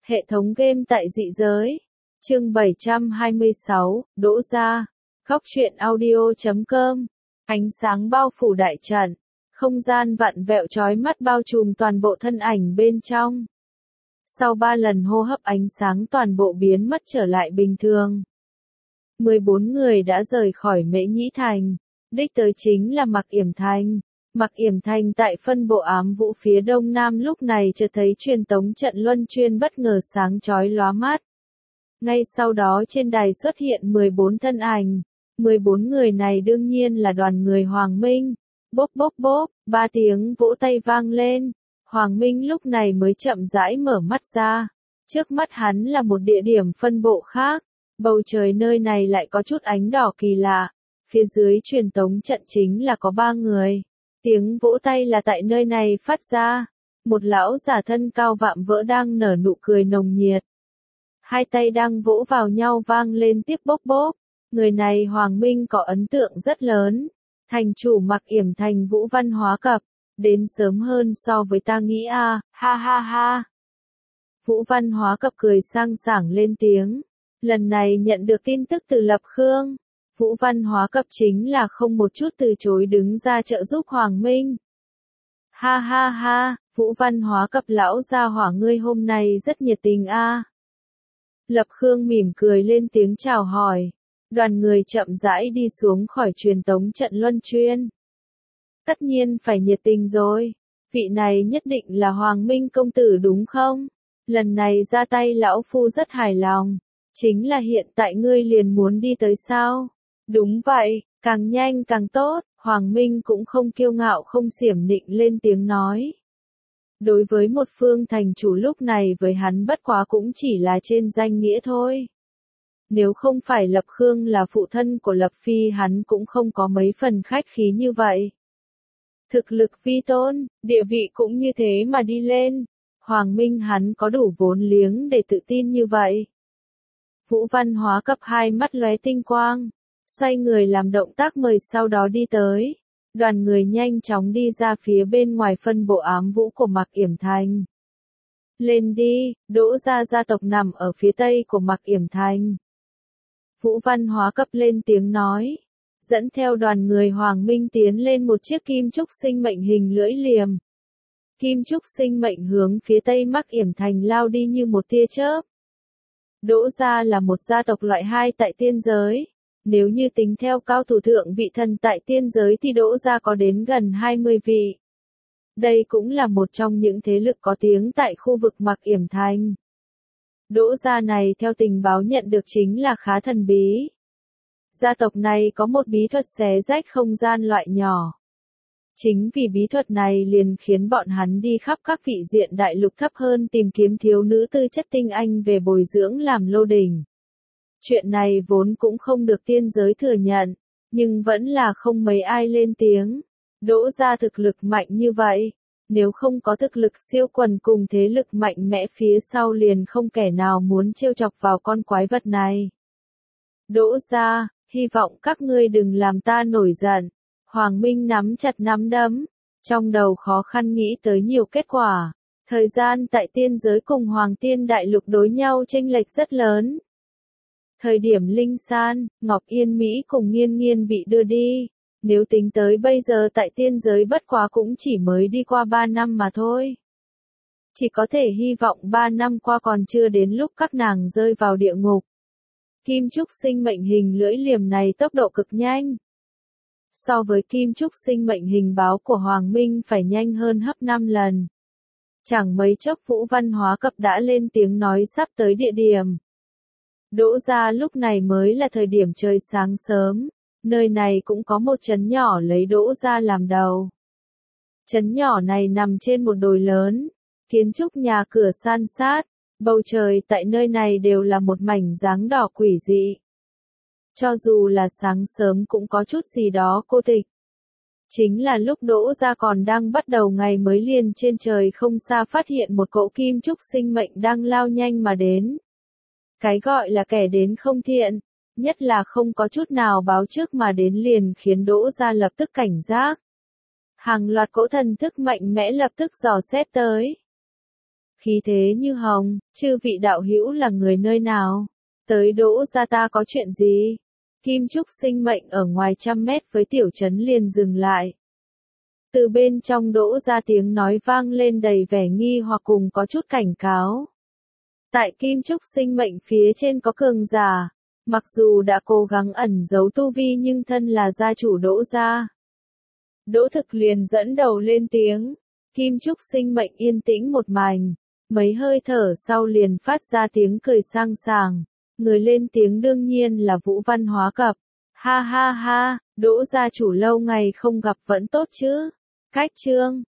Hệ thống game tại dị giới. Chương 726, Đỗ Gia. Góc truyện audio.com. Ánh sáng bao phủ đại trận. Không gian vặn vẹo chói mắt bao trùm toàn bộ thân ảnh bên trong. Sau 3 lần hô hấp ánh sáng toàn bộ biến mất trở lại bình thường. 14 người đã rời khỏi Mễ Nhĩ Thành. Đích tới chính là Mạc Yểm Thành. Mạc Yểm Thành tại phân bộ ám vũ phía đông nam lúc này chợt thấy truyền tống trận luân chuyên bất ngờ sáng chói lóa mắt. Ngay sau đó trên đài xuất hiện 14 thân ảnh. 14 người này đương nhiên là đoàn người Hoàng Minh. Bốp bốp bốp, 3 tiếng vỗ tay vang lên. Hoàng Minh lúc này mới chậm rãi mở mắt ra. Trước mắt hắn là một địa điểm phân bộ khác. Bầu trời nơi này lại có chút ánh đỏ kỳ lạ. Phía dưới truyền tống trận chính là có 3 người. Tiếng vỗ tay là tại nơi này phát ra. Một lão giả thân cao vạm vỡ đang nở nụ cười nồng nhiệt. Hai tay đang vỗ vào nhau vang lên tiếp bốp bốp. Người này Hoàng Minh có ấn tượng rất lớn. Thành chủ Mạc Yểm Thành Vũ Văn Hóa Cập. Đến sớm hơn so với ta nghĩ à, ha ha ha. Vũ Văn Hóa Cập cười sang sảng lên tiếng. Lần này nhận được tin tức từ Lập Khương. Vũ Văn Hóa Cập chính là không một chút từ chối đứng ra trợ giúp Hoàng Minh. Ha ha ha, Vũ Văn Hóa Cập lão gia hỏa ngươi hôm nay rất nhiệt tình a. Lập Khương mỉm cười lên tiếng chào hỏi. Đoàn người chậm rãi đi xuống khỏi truyền tống trận luân chuyên. Tất nhiên phải nhiệt tình rồi. Vị này nhất định là Hoàng Minh công tử đúng không? Lần này ra tay lão phu rất hài lòng. Chính là hiện tại ngươi liền muốn đi tới sao? Đúng vậy, càng nhanh càng tốt. Hoàng Minh cũng không kiêu ngạo không xiểm nịnh lên tiếng nói. Đối với một phương thành chủ lúc này với hắn bất quá cũng chỉ là trên danh nghĩa thôi. Nếu không phải Lập Khương là phụ thân của Lập Phi hắn cũng không có mấy phần khách khí như vậy. Thực lực vi tôn, địa vị cũng như thế mà đi lên. Hoàng Minh hắn có đủ vốn liếng để tự tin như vậy. Vũ Văn Hóa Cập hai mắt lóe tinh quang. Xoay người làm động tác mời sau đó đi tới. Đoàn người nhanh chóng đi ra phía bên ngoài phân bộ ám vũ của Mạc Yểm Thành. Lên đi, Đỗ Gia gia tộc nằm ở phía tây của Mạc Yểm Thành. Vũ Văn Hóa Cập lên tiếng nói. Dẫn theo đoàn người Hoàng Minh tiến lên một chiếc kim trúc sinh mệnh hình lưỡi liềm. Kim trúc sinh mệnh hướng phía tây Mạc Yểm Thành lao đi như một tia chớp. Đỗ Gia là một gia tộc loại 2 tại tiên giới. Nếu như tính theo cao thủ thượng vị thần tại tiên giới thì Đỗ Gia có đến gần 20 vị. Đây cũng là một trong những thế lực có tiếng tại khu vực Mạc Yểm Thành. Đỗ Gia này theo tình báo nhận được chính là khá thần bí. Gia tộc này có một bí thuật xé rách không gian loại nhỏ. Chính vì bí thuật này liền khiến bọn hắn đi khắp các vị diện đại lục thấp hơn tìm kiếm thiếu nữ tư chất tinh anh về bồi dưỡng làm lô đỉnh. Chuyện này vốn cũng không được tiên giới thừa nhận, nhưng vẫn là không mấy ai lên tiếng. Đỗ Gia thực lực mạnh như vậy, nếu không có thực lực siêu quần cùng thế lực mạnh mẽ phía sau liền không kẻ nào muốn trêu chọc vào con quái vật này. Đỗ Gia, hy vọng các ngươi đừng làm ta nổi giận. Hoàng Minh nắm chặt nắm đấm, trong đầu khó khăn nghĩ tới nhiều kết quả. Thời gian tại tiên giới cùng Hoàng Tiên Đại Lục đối nhau chênh lệch rất lớn. Thời điểm Linh San, Ngọc Yên Mỹ cùng Nghiên Nghiên bị đưa đi. Nếu tính tới bây giờ tại tiên giới bất quá cũng chỉ mới đi qua 3 năm mà thôi. Chỉ có thể hy vọng 3 năm qua còn chưa đến lúc các nàng rơi vào địa ngục. Kim trúc sinh mệnh hình lưỡi liềm này tốc độ cực nhanh. So với kim trúc sinh mệnh hình báo của Hoàng Minh phải nhanh hơn gấp 5 lần. Chẳng mấy chốc Vũ Văn Hóa Cập đã lên tiếng nói sắp tới địa điểm. Đỗ Gia lúc này mới là thời điểm trời sáng sớm. Nơi này cũng có một trấn nhỏ lấy Đỗ Gia làm đầu. Trấn nhỏ này nằm trên một đồi lớn. Kiến trúc nhà cửa san sát. Bầu trời tại nơi này đều là một mảnh dáng đỏ quỷ dị. Cho dù là sáng sớm cũng có chút gì đó cô tịch. Chính là lúc Đỗ Gia còn đang bắt đầu ngày mới liền trên trời không xa phát hiện một cỗ kim trúc sinh mệnh đang lao nhanh mà đến. Cái gọi là kẻ đến không thiện, nhất là không có chút nào báo trước mà đến liền khiến Đỗ Gia lập tức cảnh giác. Hàng loạt cỗ thần thức mạnh mẽ lập tức dò xét tới. khí thế như hồng, chư vị đạo hữu là người nơi nào? Tới Đỗ gia ta có chuyện gì? Kim Trúc Sinh mệnh ở ngoài trăm mét với tiểu trấn liền dừng lại. Từ bên trong Đỗ gia tiếng nói vang lên đầy vẻ nghi hoặc cùng có chút cảnh cáo. Tại Kim Trúc Sinh mệnh phía trên có cường giả, mặc dù đã cố gắng ẩn giấu tu vi nhưng thân là gia chủ Đỗ gia. Đỗ Thực liền dẫn đầu lên tiếng, Kim Trúc Sinh mệnh yên tĩnh một mảnh, mấy hơi thở sau liền phát ra tiếng cười sang sảng, người lên tiếng đương nhiên là Vũ Văn Hóa Cập. Ha ha ha, Đỗ gia chủ lâu ngày không gặp vẫn tốt chứ? Cách Trương